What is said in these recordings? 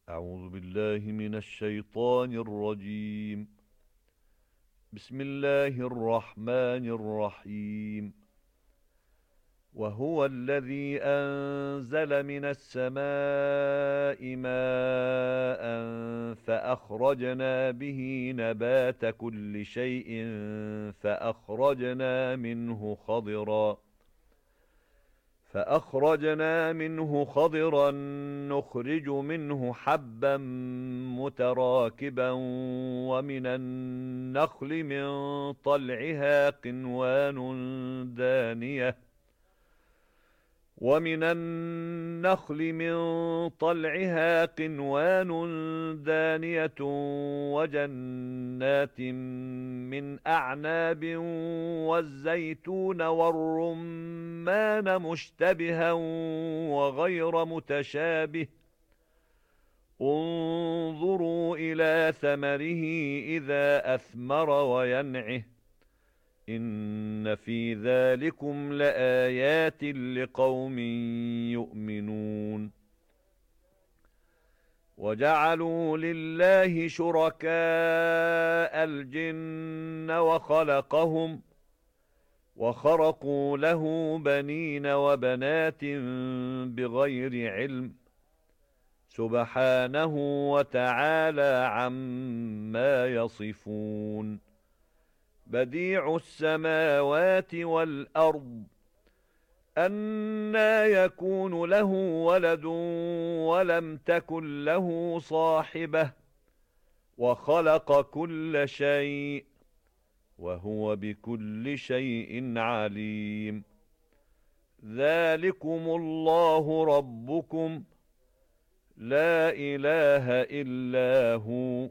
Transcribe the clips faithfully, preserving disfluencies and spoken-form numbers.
أعوذ بالله من الشيطان الرجيم. بسم الله الرحمن الرحيم. وهو الذي أنزل من السماء ماء فأخرجنا به نبات كل شيء فأخرجنا منه خضرا فأخرجنا منه خضرا نخرج منه حبا متراكبا ومن النخل من طلعها قنوان دانية ومن النخل من طلعها قنوان دانية وجنات من أعناب والزيتون والرمان مشتبها وغير متشابه انظروا إلى ثمره إذا أثمر وينعه إن في ذلكم لآيات لقوم يؤمنون. وجعلوا لله شركاء الجن وخلقهم وخرقوا له بنين وبنات بغير علم سبحانه وتعالى عما يصفون. بديع السماوات والأرض أنى يكون له ولد ولم تكن له صاحبة وخلق كل شيء وهو بكل شيء عليم. ذلكم الله ربكم لا إله إلا هو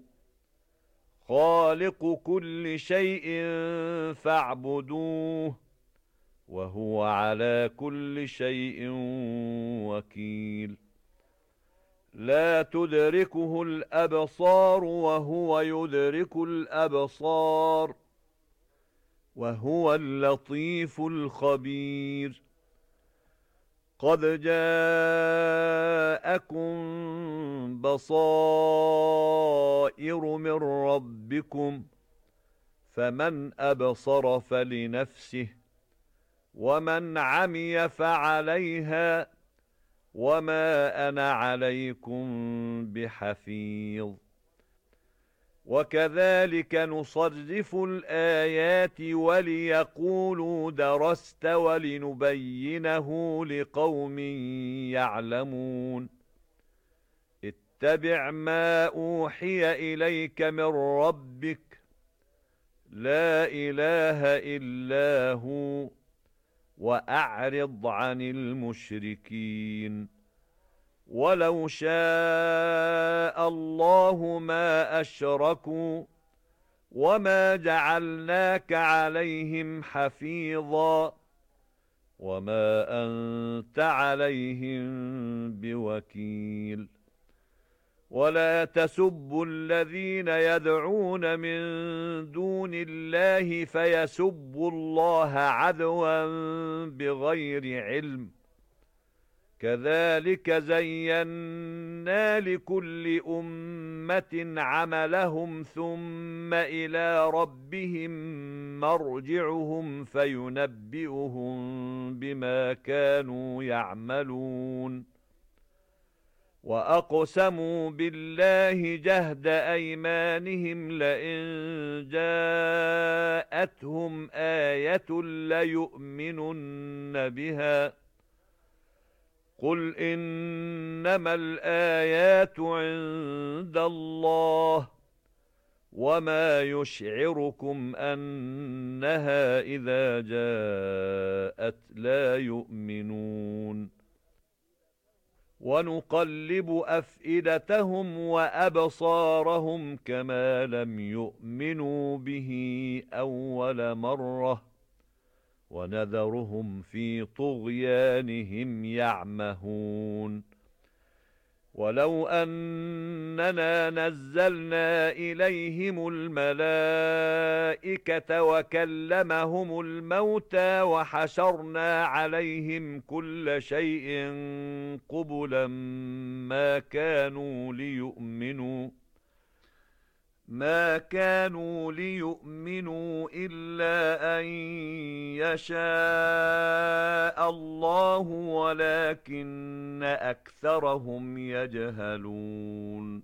خالق كل شيء فاعبدوه وهو على كل شيء وكيل. لا تدركه الأبصار وهو يدرك الأبصار وهو اللطيف الخبير. قد جاءكم بصائر من ربكم فمن أبصر فلنفسه ومن عمي فعليها وما أنا عليكم بحفيظ. وكذلك نصرف الآيات وليقولوا درست ولنبينه لقوم يعلمون. اتبع ما أوحي إليك من ربك لا إله إلا هو وأعرض عن المشركين. ولو شاء الله ما أشركوا وما جعلناك عليهم حفيظا وما أنت عليهم بوكيل. ولا تسبوا الذين يدعون من دون الله فيسبوا الله عدوا بغير علم كذلك زينا لكل أمة عملهم ثم إلى ربهم مرجعهم فينبئهم بما كانوا يعملون. وأقسموا بالله جهد أيمانهم لئن جاءتهم آية ليؤمنن بها قل إنما الآيات عند الله وما يشعركم أنها إذا جاءت لا يؤمنون. ونقلب أفئدتهم وأبصارهم كما لم يؤمنوا به أول مرة ونذرهم في طغيانهم يعمهون. ولو أن أننا نزلنا إليهم الملائكة وكلمهم الموتى وحشرنا عليهم كل شيء قبلا ما كانوا ليؤمنوا ما كانوا ليؤمنوا إلا أن يشاء الله ولكن أكثرهم يجهلون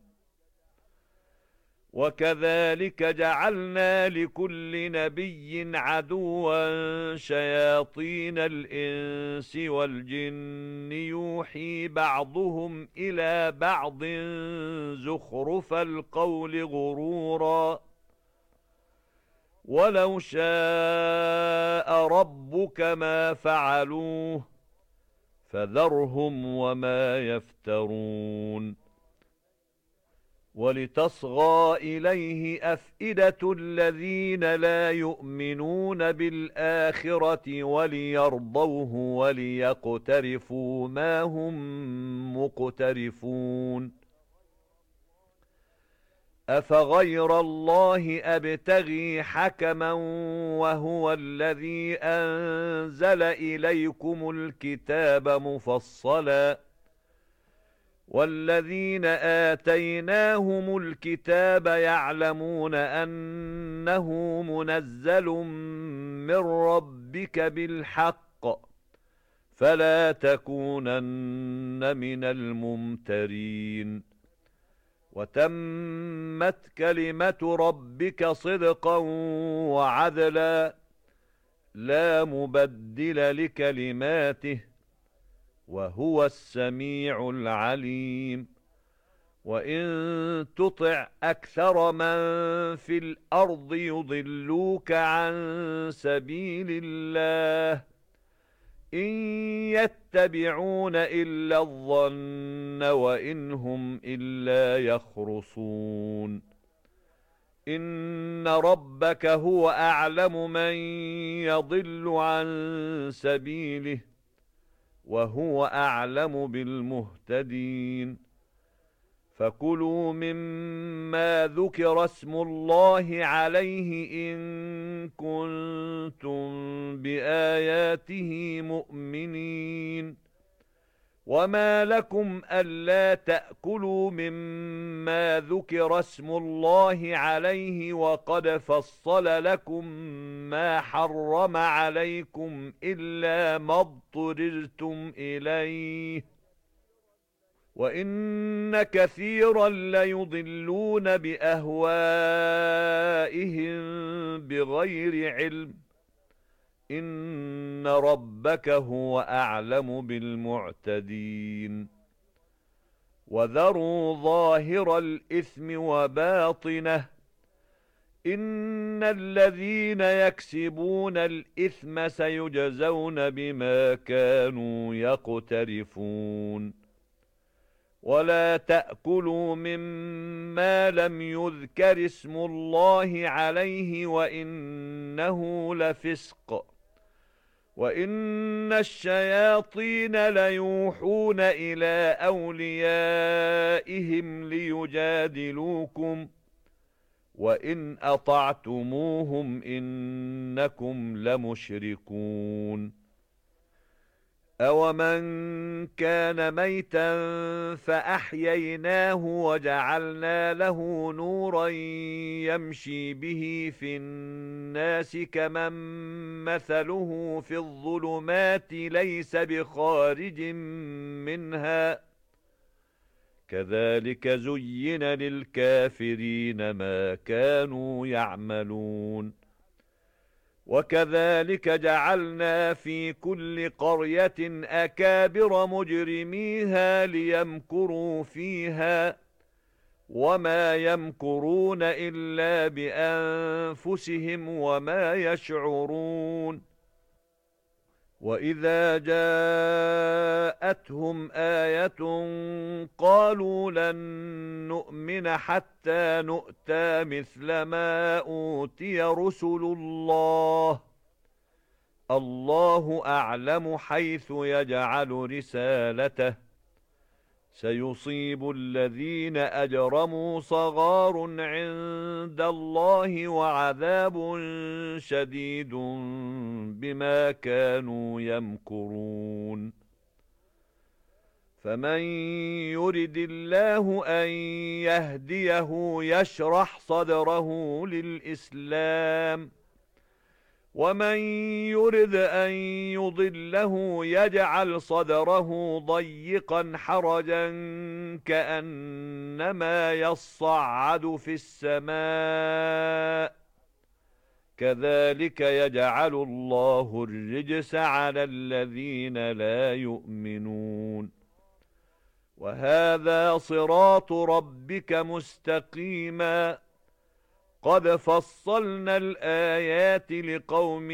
وكذلك جعلنا لكل نبي عدوا شياطين الإنس والجن يوحي بعضهم إلى بعض زخرف القول غرورا ولو شاء ربك ما فعلوه فذرهم وما يفترون ولتصغى إليه أفئدة الذين لا يؤمنون بالآخرة وليرضوه وليقترفوا ما هم مقترفون أفغير الله أبتغي حكما وهو الذي أنزل إليكم الكتاب مفصلا والذين آتيناهم الكتاب يعلمون أنه منزل من ربك بالحق فلا تكونن من الممترين وتمت كلمة ربك صدقا وعدلا لا مبدل لكلماته وهو السميع العليم وإن تطع أكثر من في الأرض يضلوك عن سبيل الله إن يتبعون إلا الظن وإن هم إلا يخرصون إن ربك هو أعلم من يضل عن سبيله وهو أعلم بالمهتدين فكلوا مما ذكر اسم الله عليه إن كنتم بآياته مؤمنين وما لكم ألا تأكلوا مما ذكر اسم الله عليه وقد فصل لكم ما حرم عليكم إلا ما اضطررتم إليه وإن كثيرا ليضلون بأهوائهم بغير علم إن ربك هو أعلم بالمعتدين وذروا ظاهر الإثم وباطنه إن الذين يكسبون الإثم سيجزون بما كانوا يقترفون ولا تأكلوا مما لم يذكر اسم الله عليه وإنه لفسق وإن الشياطين ليوحون إلى أوليائهم ليجادلوكم وإن أطعتموهم إنكم لمشركون أَوَمَنْ كَانَ مَيْتًا فَأَحْيَيْنَاهُ وَجَعَلْنَا لَهُ نُورًا يَمْشِي بِهِ فِي النَّاسِ كَمَنْ مَثَلُهُ فِي الظُّلُمَاتِ لَيْسَ بِخَارِجٍ مِنْهَا كَذَلِكَ زُيِّنَ لِلْكَافِرِينَ مَا كَانُوا يَعْمَلُونَ وكذلك جعلنا في كل قرية أكابر مجرميها ليمكروا فيها وما يمكرون إلا بأنفسهم وما يشعرون وإذا جاءتهم آية قالوا لن نؤمن حتى نؤتى مثل ما أوتي رسل الله الله أعلم حيث يجعل رسالته سيصيب الذين أجرموا صغار عند الله وعذاب شديد بما كانوا يمكرون فمن يرد الله أن يهديه يشرح صدره للإسلام ومن يرد أن يضله يجعل صدره ضيقا حرجا كأنما يصعد في السماء كذلك يجعل الله الرجس على الذين لا يؤمنون وهذا صراط ربك مستقيما قد فصلنا الآيات لقوم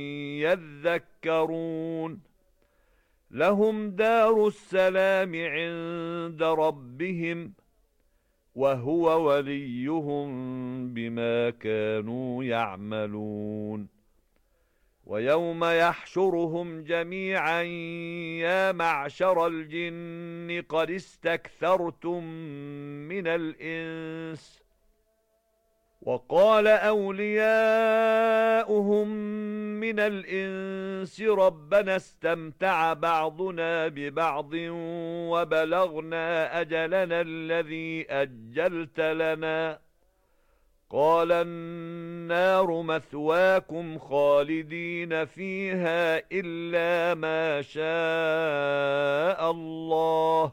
يذكرون لهم دار السلام عند ربهم وهو وليهم بما كانوا يعملون ويوم يحشرهم جميعا يا معشر الجن قد استكثرتم من الإنس وقال أولياؤهم من الإنس ربنا استمتع بعضنا ببعض وبلغنا أجلنا الذي أجلت لنا قال النار مثواكم خالدين فيها إلا ما شاء الله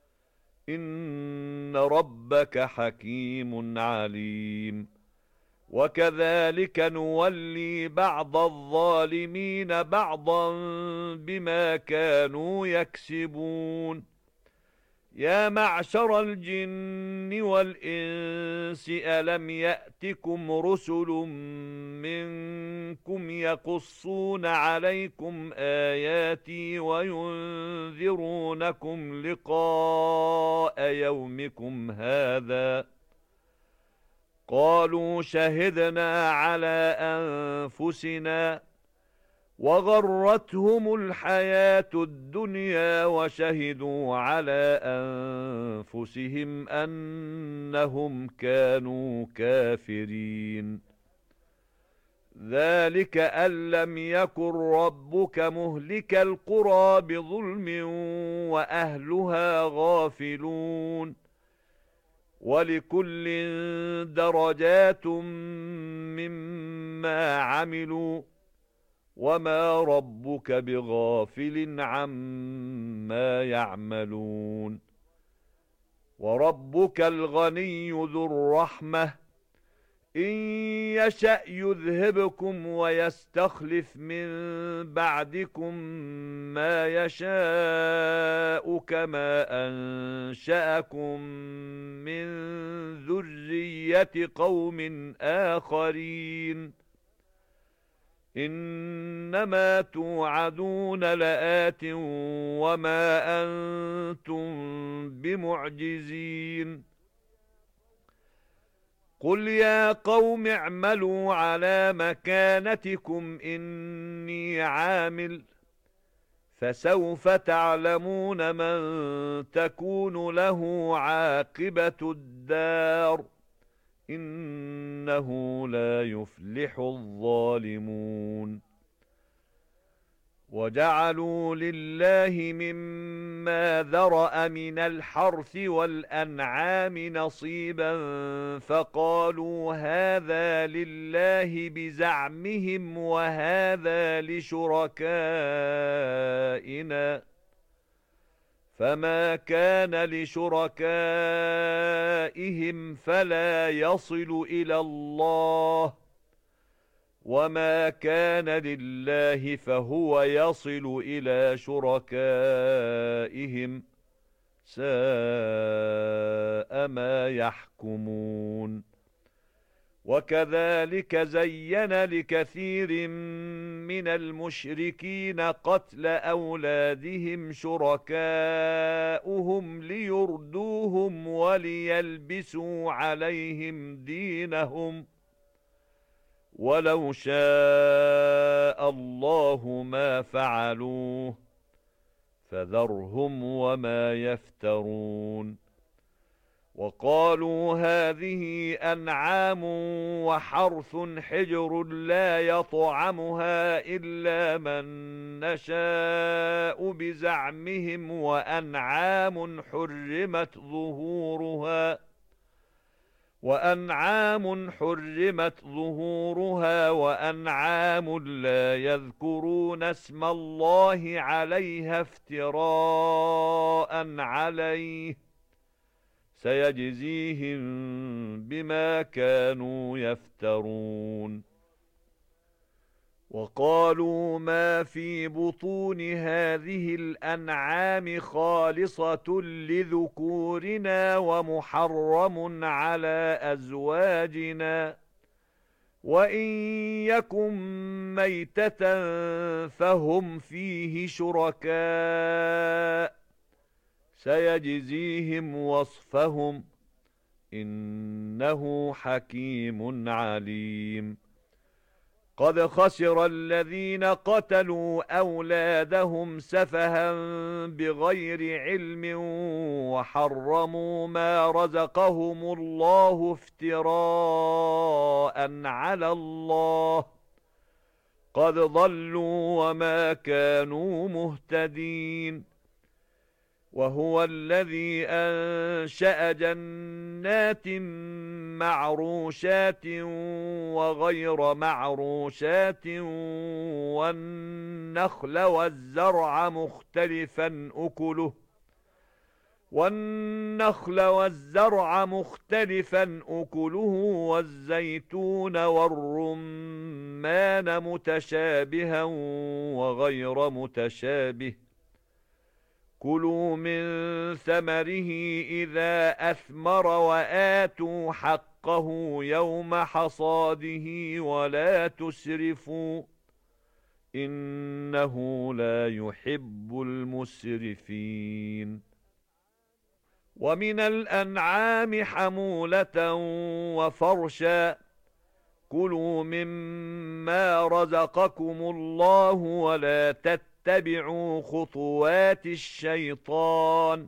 إن ربك حكيم عليم وكذلك نولي بعض الظالمين بعضا بما كانوا يكسبون يا معشر الجن والإنس ألم يأتكم رسل منكم يقصون عليكم آياتي وينذرونكم لقاء يومكم هذا قالوا شهدنا على أنفسنا وغرتهم الحياة الدنيا وشهدوا على أنفسهم أنهم كانوا كافرين ذلك أن لم يكن ربك مهلك القرى بظلم وأهلها غافلون ولكل درجات مما عملوا وما ربك بغافل عما يعملون وربك الغني ذو الرحمة إن يشأ يذهبكم ويستخلف من بعدكم ما يشاء كما أنشأكم من ذرية قوم آخرين إنما توعدون لآت وما أنتم بمعجزين قل يا قوم اعملوا على مكانتكم إني عامل فسوف تعلمون من تكون له عاقبة الدار إنه لا يفلح الظالمون وجعلوا لله مما ذرأ من الحرث والأنعام نصيبا فقالوا هذا لله بزعمهم وهذا لشركائنا فما كان لشركائهم فلا يصل إلى الله وما كان لله فهو يصل إلى شركائهم ساء ما يحكمون وكذلك زين لكثير من المشركين قتل أولادهم شركاؤهم ليردوهم وليلبسوا عليهم دينهم ولو شاء الله ما فعلوه فذرهم وما يفترون. وقالوا هذه أنعام وحرث حجر لا يطعمها إلا من نشاء بزعمهم وأنعام حرمت ظهورها وأنعام حرمت ظهورها وأنعام لا يذكرون اسم الله عليها افتراء عليه سيجزيهم بما كانوا يفترون. وقالوا ما في بطون هذه الأنعام خالصة لذكورنا ومحرم على أزواجنا وإن يكن ميتة فهم فيه شركاء سيجزيهم وصفهم إنه حكيم عليم. قد خسر الذين قتلوا أولادهم سفها بغير علم وحرموا ما رزقهم الله افتراء على الله قد ضلوا وما كانوا مهتدين. وهو الذي أنشأ جنات معروشات وغير معروشات والنخل والزرع مختلفا أكله والنخل والزرع مختلفا أكله والزيتون والرمان متشابها وغير متشابه كلوا من ثمره إذا أثمر وآتوا حقه يوم حصاده ولا تسرفوا إنه لا يحب المسرفين. ومن الأنعام حمولة وفرشا كلوا مما رزقكم الله ولا تتبعوا اتبعوا خطوات الشيطان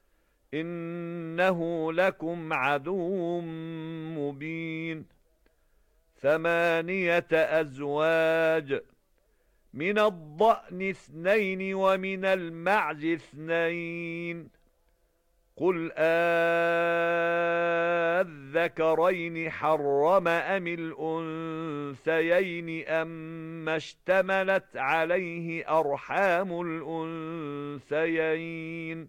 إنه لكم عدو مبين. ثمانية أزواج من الضأن اثنين ومن المعز اثنين قل أذكرين حرم أم الأنثيين أما اشتملت عليه أرحام الأنثيين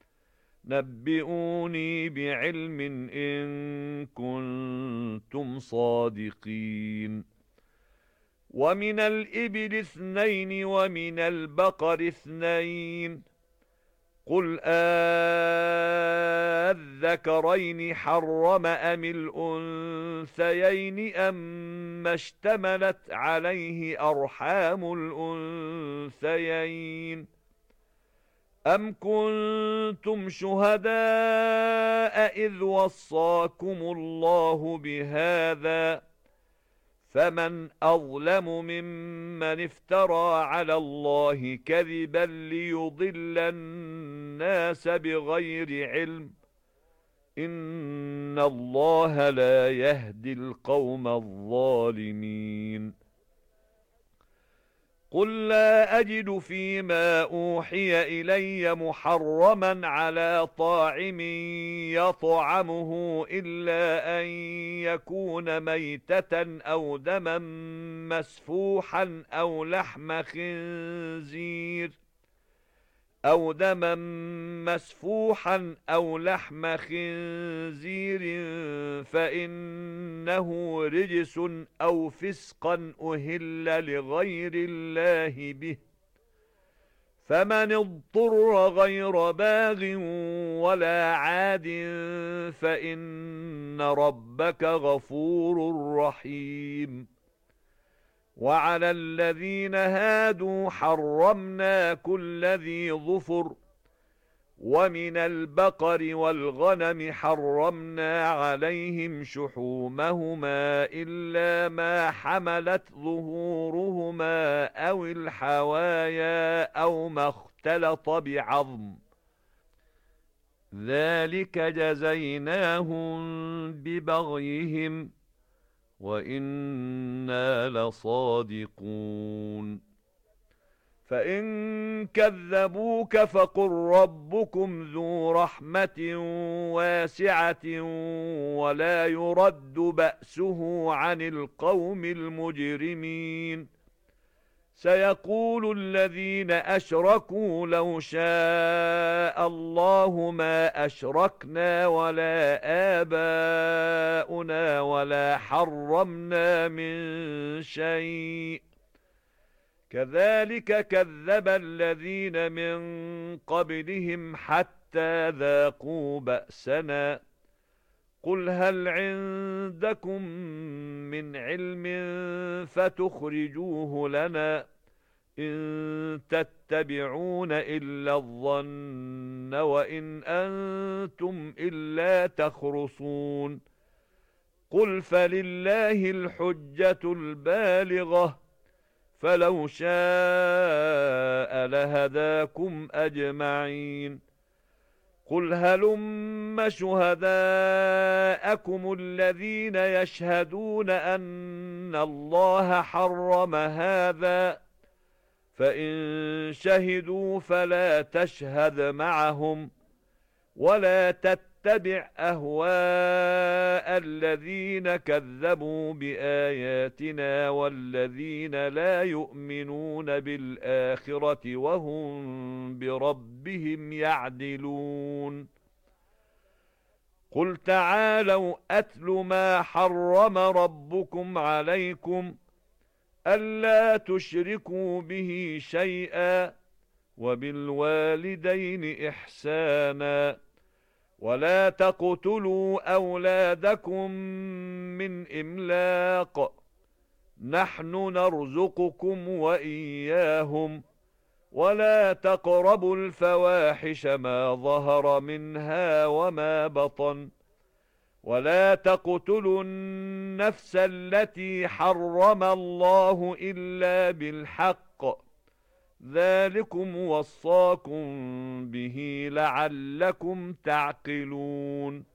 نبئوني بعلم إن كنتم صادقين. ومن الإبل اثنين ومن البقر اثنين قل أذكرين حرم أم الأنثيين أما اشتملت عليه أرحام الأنثيين أم كنتم شهداء إذ وصاكم الله بهذا فمن أظلم ممن افترى على الله كذبا ليضل الناس بغير علم إن الله لا يهدي القوم الظالمين. قل لا أجد فيما أوحي إلي محرما على طاعم يطعمه إلا أن يكون ميتة أو دما مسفوحا أو لحم خنزير أو دما مسفوحا أو لحم خنزير فإنه رجس أو فسقا أهل لغير الله به فمن اضطر غير باغ ولا عاد فإن ربك غفور رحيم. وعلى الذين هادوا حرمنا كل ذي ظفر ومن البقر والغنم حرمنا عليهم شحومهما إلا ما حملت ظهورهما أو الحوايا أو ما اختلط بعظم ذلك جزيناهم ببغيهم وإنا لصادقون فإن كذبوك فقل ربكم ذو رحمة واسعة ولا يرد بأسه عن القوم المجرمين سيقول الذين أشركوا لو شاء الله ما أشركنا ولا آباؤنا ولا حرمنا من شيء كذلك كذب الذين من قبلهم حتى ذاقوا بأسنا قل هل عندكم من علم فتخرجوه لنا إن تتبعون إلا الظن وإن أنتم إلا تخرصون قل فلله الحجة البالغة فلو شاء لهداكم أجمعين قل هلم شهداءكم الذين يشهدون أن الله حرم هذا فإن شهدوا فلا تشهد معهم ولا تتبع أهواء الذين كذبوا بآياتنا والذين لا يؤمنون بالآخرة وهم بربهم يعدلون قل تعالوا أتل ما حرم ربكم عليكم ألا تشركوا به شيئا وبالوالدين إحسانا ولا تقتلوا أولادكم من إملاق نحن نرزقكم وإياهم ولا تقربوا الفواحش ما ظهر منها وما بطن ولا تقتلوا النفس التي حرم الله إلا بالحق ذلكم وصاكم به لعلكم تعقلون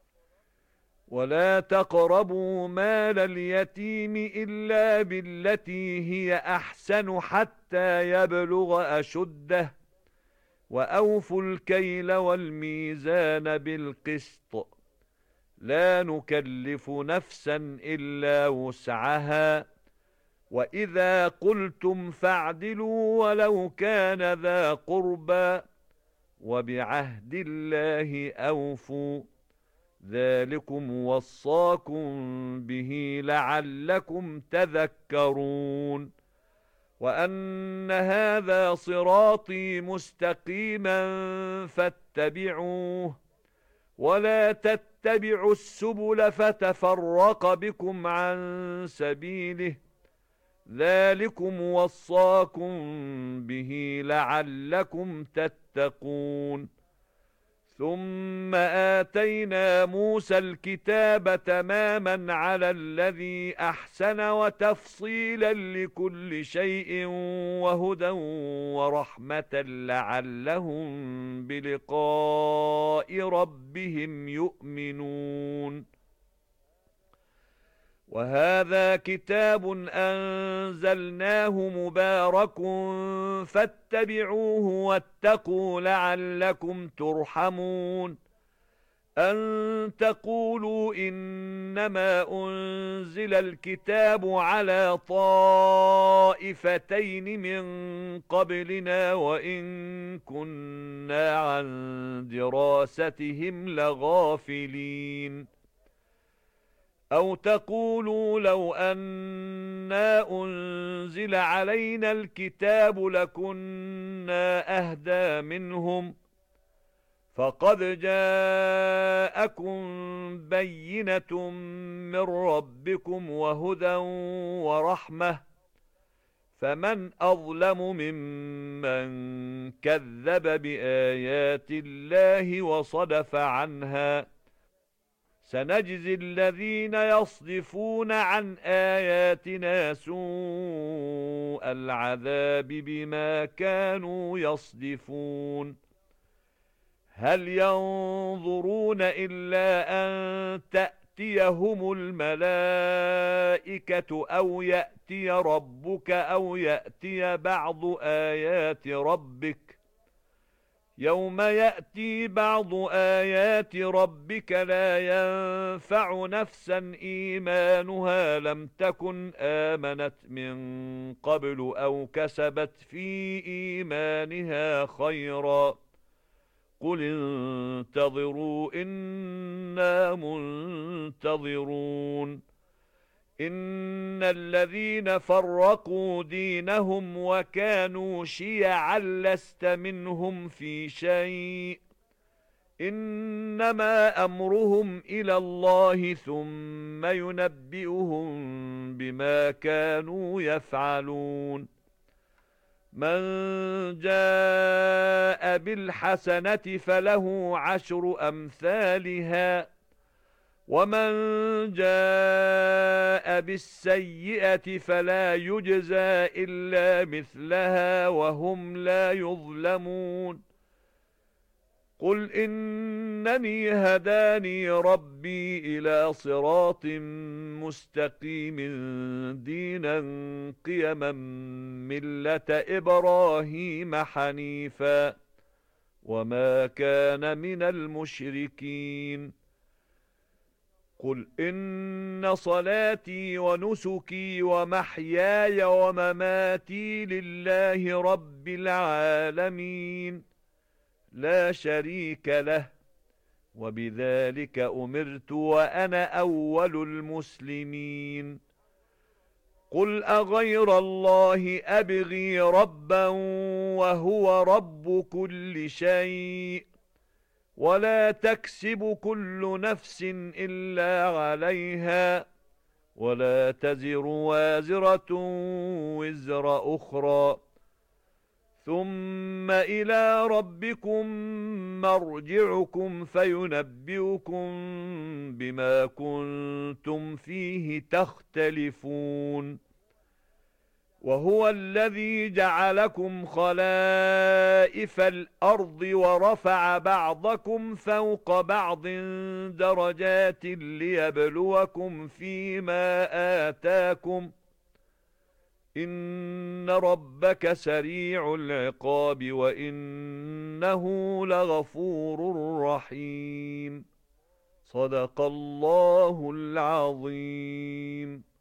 ولا تقربوا مال اليتيم إلا بالتي هي أحسن حتى يبلغ أشده وأوفوا الكيل والميزان بالقسط لا نكلف نفسا إلا وسعها وإذا قلتم فاعدلوا ولو كان ذا قربى وبعهد الله أوفوا ذلكم وصاكم به لعلكم تذكرون وأن هذا صراطي مستقيما فاتبعوه ولا تتبعوا السبل فتفرق بكم عن سبيله ذلكم وصاكم به لعلكم تتقون ثم آتينا موسى الكتاب تماما على الذي أحسن وتفصيلا لكل شيء وهدى ورحمة لعلهم بلقاء ربهم يؤمنون وهذا كتاب أنزلناه مبارك فاتبعوه واتقوا لعلكم ترحمون أن تقولوا إنما أنزل الكتاب على طائفتين من قبلنا وإن كنا عن دراستهم لغافلين أو تقولوا لو أنا أنزل علينا الكتاب لكنا أهدى منهم فقد جاءكم بينة من ربكم وهدى ورحمة فمن أظلم ممن كذب بآيات الله وصدف عنها سنجزي الذين يصدفون عن آياتنا سوء العذاب بما كانوا يصدفون هل ينظرون إلا أن تأتيهم الملائكة أو يأتي ربك أو يأتي بعض آيات ربك يوم يأتي بعض آيات ربك لا ينفع نفسا إيمانها لم تكن آمنت من قبل أو كسبت في إيمانها خيرا قل انتظروا إنا منتظرون إن الذين فرقوا دينهم وكانوا شيعا لست منهم في شيء إنما أمرهم إلى الله ثم ينبئهم بما كانوا يفعلون من جاء بالحسنة فله عشر أمثالها ومن جاء بالسيئة فلا يجزى إلا مثلها وهم لا يظلمون قل إنني هداني ربي إلى صراط مستقيم دينا قيما ملة إبراهيم حنيفا وما كان من المشركين قل إن صلاتي ونسكي ومحياي ومماتي لله رب العالمين لا شريك له وبذلك أمرت وأنا أول المسلمين قل أغير الله أبغي ربا وهو رب كل شيء ولا تكسب كل نفس إلا عليها ولا تزر وازرة وزر أخرى ثم إلى ربكم مرجعكم فينبئكم بما كنتم فيه تختلفون وهو الذي جعلكم خلائف الأرض ورفع بعضكم فوق بعض درجات ليبلوكم فيما آتاكم إن ربك سريع العقاب وإنه لغفور رحيم صدق الله العظيم.